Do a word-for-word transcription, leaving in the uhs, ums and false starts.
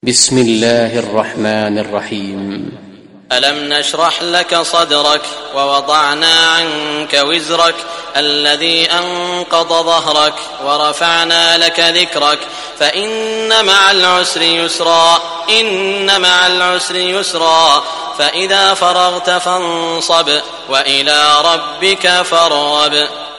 بسم الله الرحمن الرحيم. ألم نشرح لك صدرك ووضعنا عنك وزرك الذي أنقض ظهرك ورفعنا لك ذكرك فإن مع العسر يسرا إن مع العسر يسرا فإذا فرغت فانصب وإلى ربك فارغب.